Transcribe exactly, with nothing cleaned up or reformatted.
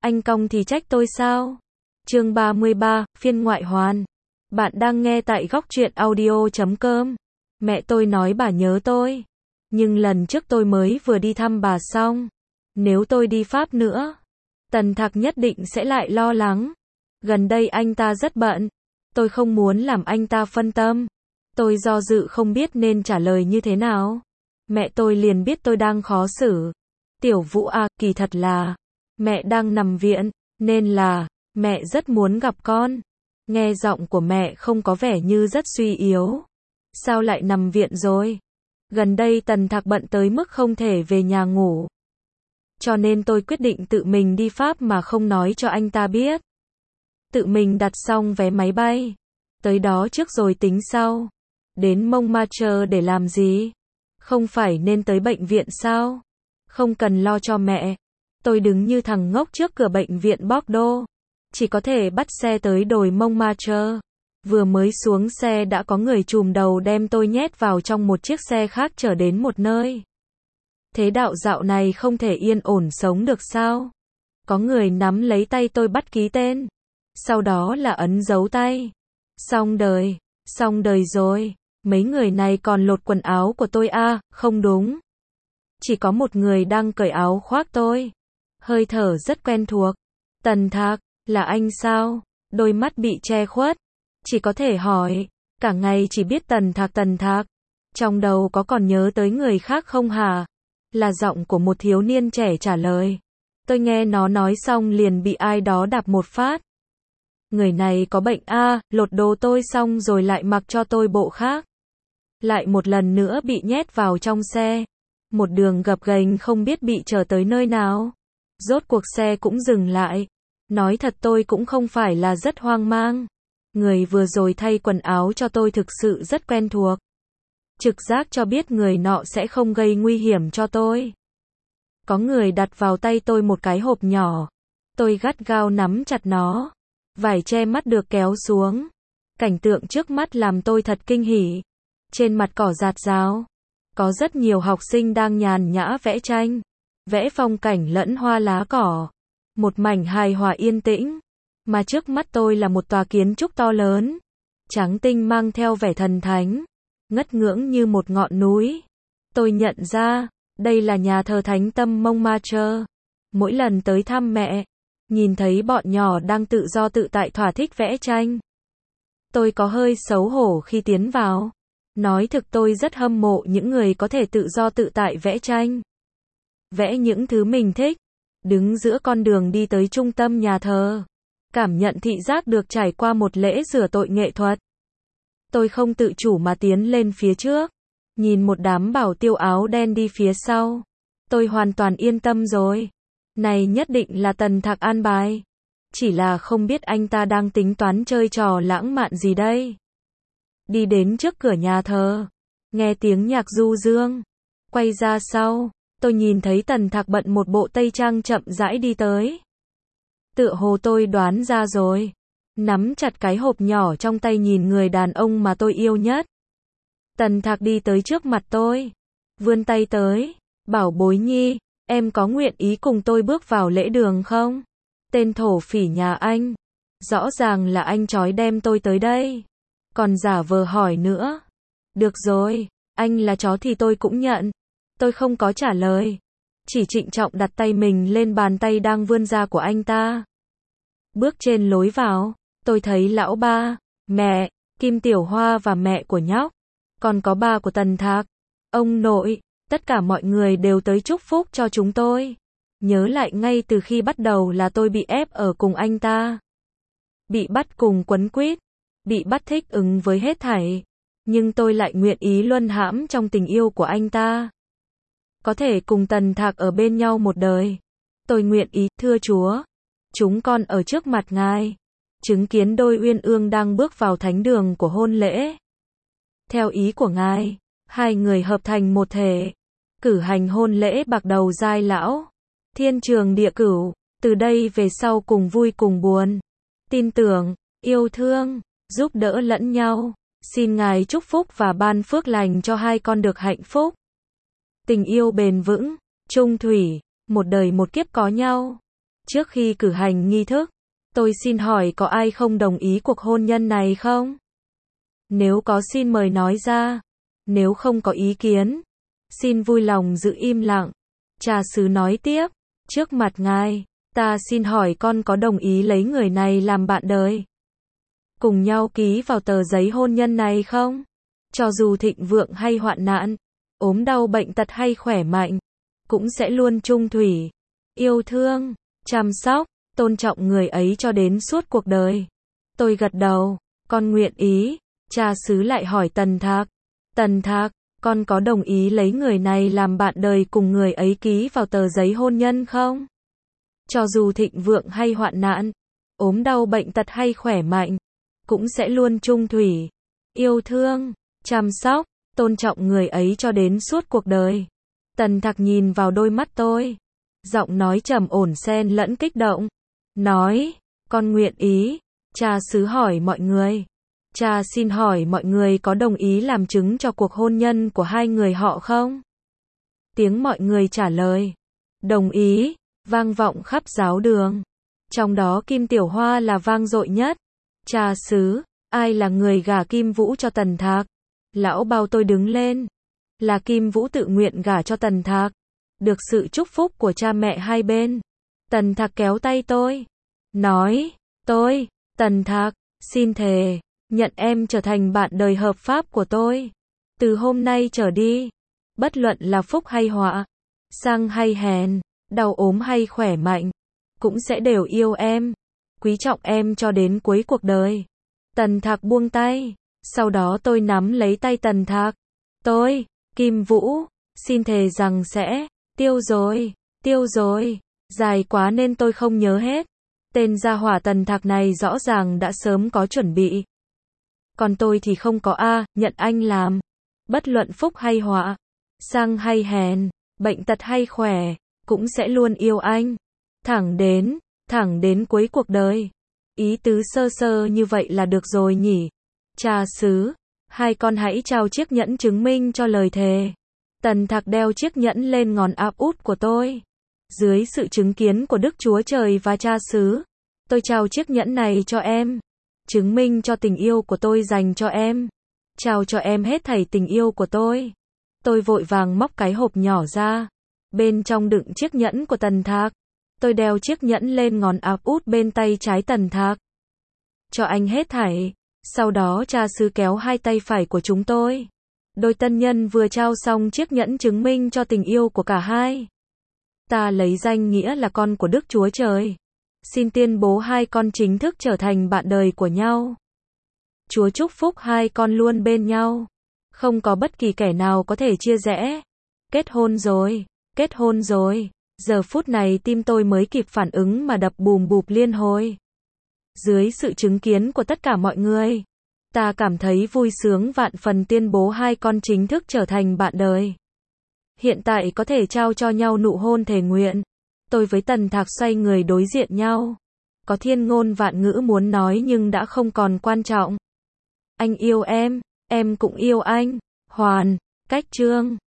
Anh cong thì trách tôi sao? Chương ba mươi ba, phiên ngoại hoàn. Bạn đang nghe tại góc truyện audio chấm com. Mẹ tôi nói bà nhớ tôi. Nhưng lần trước tôi mới vừa đi thăm bà xong. Nếu tôi đi Pháp nữa, Tần Thạc nhất định sẽ lại lo lắng. Gần đây anh ta rất bận. Tôi không muốn làm anh ta phân tâm. Tôi do dự không biết nên trả lời như thế nào. Mẹ tôi liền biết tôi đang khó xử. Tiểu Vũ à, kỳ thật là mẹ đang nằm viện, nên là mẹ rất muốn gặp con. Nghe giọng của mẹ không có vẻ như rất suy yếu. Sao lại nằm viện rồi? Gần đây Tần Thạc bận tới mức không thể về nhà ngủ. Cho nên tôi quyết định tự mình đi Pháp mà không nói cho anh ta biết. Tự mình đặt xong vé máy bay. Tới đó trước rồi tính sau. Đến Montmartre để làm gì? Không phải nên tới bệnh viện sao? Không cần lo cho mẹ. Tôi đứng như thằng ngốc trước cửa bệnh viện Bordeaux. Chỉ có thể bắt xe tới đồi Montmartre. Vừa mới xuống xe đã có người trùm đầu đem tôi nhét vào trong một chiếc xe khác chở đến một nơi. Thế đạo dạo này không thể yên ổn sống được sao? Có người nắm lấy tay tôi bắt ký tên. Sau đó là ấn dấu tay. Xong đời. Xong đời rồi. Mấy người này còn lột quần áo của tôi à, không đúng. Chỉ có một người đang cởi áo khoác tôi. Hơi thở rất quen thuộc. Tần Thạc, là anh sao? Đôi mắt bị che khuất. Chỉ có thể hỏi. Cả ngày chỉ biết Tần Thạc Tần Thạc. Trong đầu có còn nhớ tới người khác không hả? Là giọng của một thiếu niên trẻ trả lời. Tôi nghe nó nói xong liền bị ai đó đạp một phát. Người này có bệnh a, à, lột đồ tôi xong rồi lại mặc cho tôi bộ khác. Lại một lần nữa bị nhét vào trong xe. Một đường gập ghềnh không biết bị chở tới nơi nào. Rốt cuộc xe cũng dừng lại. Nói thật tôi cũng không phải là rất hoang mang. Người vừa rồi thay quần áo cho tôi thực sự rất quen thuộc. Trực giác cho biết người nọ sẽ không gây nguy hiểm cho tôi. Có người đặt vào tay tôi một cái hộp nhỏ. Tôi gắt gao nắm chặt nó. Vải che mắt được kéo xuống. Cảnh tượng trước mắt làm tôi thật kinh hỉ. Trên mặt cỏ rạt rào. Có rất nhiều học sinh đang nhàn nhã vẽ tranh. Vẽ phong cảnh lẫn hoa lá cỏ. Một mảnh hài hòa yên tĩnh. Mà trước mắt tôi là một tòa kiến trúc to lớn. Trắng tinh mang theo vẻ thần thánh. Ngất ngưỡng như một ngọn núi. Tôi nhận ra, đây là nhà thờ Thánh Tâm Montmartre. Mỗi lần tới thăm mẹ, nhìn thấy bọn nhỏ đang tự do tự tại thỏa thích vẽ tranh. Tôi có hơi xấu hổ khi tiến vào. Nói thực tôi rất hâm mộ những người có thể tự do tự tại vẽ tranh. Vẽ những thứ mình thích. Đứng giữa con đường đi tới trung tâm nhà thờ. Cảm nhận thị giác được trải qua một lễ rửa tội nghệ thuật. Tôi không tự chủ mà tiến lên phía trước. Nhìn một đám bảo tiêu áo đen đi phía sau. Tôi hoàn toàn yên tâm rồi. Này nhất định là Tần Thạc an bài. Chỉ là không biết anh ta đang tính toán chơi trò lãng mạn gì đây. Đi đến trước cửa nhà thờ. Nghe tiếng nhạc du dương. Quay ra sau. Tôi nhìn thấy Tần Thạc bận một bộ tây trang chậm rãi đi tới. Tựa hồ tôi đoán ra rồi. Nắm chặt cái hộp nhỏ trong tay nhìn người đàn ông mà tôi yêu nhất. Tần Thạc đi tới trước mặt tôi. Vươn tay tới. Bảo bối nhi, em có nguyện ý cùng tôi bước vào lễ đường không? Tên thổ phỉ nhà anh. Rõ ràng là anh trói đem tôi tới đây. Còn giả vờ hỏi nữa. Được rồi, anh là chó thì tôi cũng nhận. Tôi không có trả lời. Chỉ trịnh trọng đặt tay mình lên bàn tay đang vươn ra của anh ta. Bước trên lối vào, tôi thấy lão ba, mẹ, Kim Tiểu Hoa và mẹ của nhóc. Còn có ba của Tần Thạc, ông nội, tất cả mọi người đều tới chúc phúc cho chúng tôi. Nhớ lại ngay từ khi bắt đầu là tôi bị ép ở cùng anh ta. Bị bắt cùng quấn quýt, bị bắt thích ứng với hết thảy. Nhưng tôi lại nguyện ý luân hãm trong tình yêu của anh ta. Có thể cùng Tần Thạc ở bên nhau một đời. Tôi nguyện ý, thưa Chúa. Chúng con ở trước mặt Ngài. Chứng kiến đôi uyên ương đang bước vào thánh đường của hôn lễ. Theo ý của Ngài, hai người hợp thành một thể. Cử hành hôn lễ bạc đầu giai lão. Thiên trường địa cửu. Từ đây về sau cùng vui cùng buồn. Tin tưởng, yêu thương, giúp đỡ lẫn nhau. Xin Ngài chúc phúc và ban phước lành cho hai con được hạnh phúc. Tình yêu bền vững, chung thủy, một đời một kiếp có nhau. Trước khi cử hành nghi thức, tôi xin hỏi có ai không đồng ý cuộc hôn nhân này không? Nếu có xin mời nói ra. Nếu không có ý kiến, xin vui lòng giữ im lặng. Cha xứ nói tiếp, trước mặt ngài, ta xin hỏi con có đồng ý lấy người này làm bạn đời? Cùng nhau ký vào tờ giấy hôn nhân này không? Cho dù thịnh vượng hay hoạn nạn, ốm đau bệnh tật hay khỏe mạnh, cũng sẽ luôn chung thủy, yêu thương, chăm sóc, tôn trọng người ấy cho đến suốt cuộc đời. Tôi gật đầu, con nguyện ý. Cha xứ lại hỏi Tần Thạc. Tần Thạc, con có đồng ý lấy người này làm bạn đời cùng người ấy ký vào tờ giấy hôn nhân không? Cho dù thịnh vượng hay hoạn nạn, ốm đau bệnh tật hay khỏe mạnh, cũng sẽ luôn chung thủy, yêu thương, chăm sóc, tôn trọng người ấy cho đến suốt cuộc đời. Tần Thạc nhìn vào đôi mắt tôi, giọng nói trầm ổn xen lẫn kích động, nói, con nguyện ý. Cha xứ hỏi mọi người. Cha xin hỏi mọi người có đồng ý làm chứng cho cuộc hôn nhân của hai người họ không? Tiếng mọi người trả lời, đồng ý, vang vọng khắp giáo đường. Trong đó Kim Tiểu Hoa là vang dội nhất. Cha xứ, ai là người gả Kim Vũ cho Tần Thạc? Lão bao tôi đứng lên. Là Kim Vũ tự nguyện gả cho Tần Thạc. Được sự chúc phúc của cha mẹ hai bên. Tần Thạc kéo tay tôi. Nói, tôi, Tần Thạc, xin thề, nhận em trở thành bạn đời hợp pháp của tôi. Từ hôm nay trở đi, bất luận là phúc hay họa, sang hay hèn, đau ốm hay khỏe mạnh, cũng sẽ đều yêu em, quý trọng em cho đến cuối cuộc đời. Tần Thạc buông tay, sau đó tôi nắm lấy tay Tần Thạc. Tôi, Kim Vũ, xin thề rằng sẽ, tiêu rồi, tiêu rồi, dài quá nên tôi không nhớ hết. Tên gia hỏa Tần Thạc này rõ ràng đã sớm có chuẩn bị. Còn tôi thì không có a, nhận anh làm. Bất luận phúc hay họa, sang hay hèn, bệnh tật hay khỏe, cũng sẽ luôn yêu anh. Thẳng đến, thẳng đến cuối cuộc đời. Ý tứ sơ sơ như vậy là được rồi nhỉ. Cha xứ, hai con hãy trao chiếc nhẫn chứng minh cho lời thề. Tần Thạc đeo chiếc nhẫn lên ngón áp út của tôi. Dưới sự chứng kiến của Đức Chúa Trời và cha xứ, tôi trao chiếc nhẫn này cho em. Chứng minh cho tình yêu của tôi dành cho em. Trao cho em hết thảy tình yêu của tôi. Tôi vội vàng móc cái hộp nhỏ ra. Bên trong đựng chiếc nhẫn của Tần Thạc. Tôi đeo chiếc nhẫn lên ngón áp út bên tay trái Tần Thạc. Cho anh hết thảy. Sau đó cha xứ kéo hai tay phải của chúng tôi. Đôi tân nhân vừa trao xong chiếc nhẫn chứng minh cho tình yêu của cả hai. Ta lấy danh nghĩa là con của Đức Chúa Trời. Xin tuyên bố hai con chính thức trở thành bạn đời của nhau. Chúa chúc phúc hai con luôn bên nhau. Không có bất kỳ kẻ nào có thể chia rẽ. Kết hôn rồi, kết hôn rồi. Giờ phút này tim tôi mới kịp phản ứng mà đập bùm bụp liên hồi. Dưới sự chứng kiến của tất cả mọi người, ta cảm thấy vui sướng vạn phần tuyên bố hai con chính thức trở thành bạn đời. Hiện tại có thể trao cho nhau nụ hôn thề nguyện. Tôi với Tần Thạc xoay người đối diện nhau. Có thiên ngôn vạn ngữ muốn nói nhưng đã không còn quan trọng. Anh yêu em, em cũng yêu anh. Hoàn, cách chương.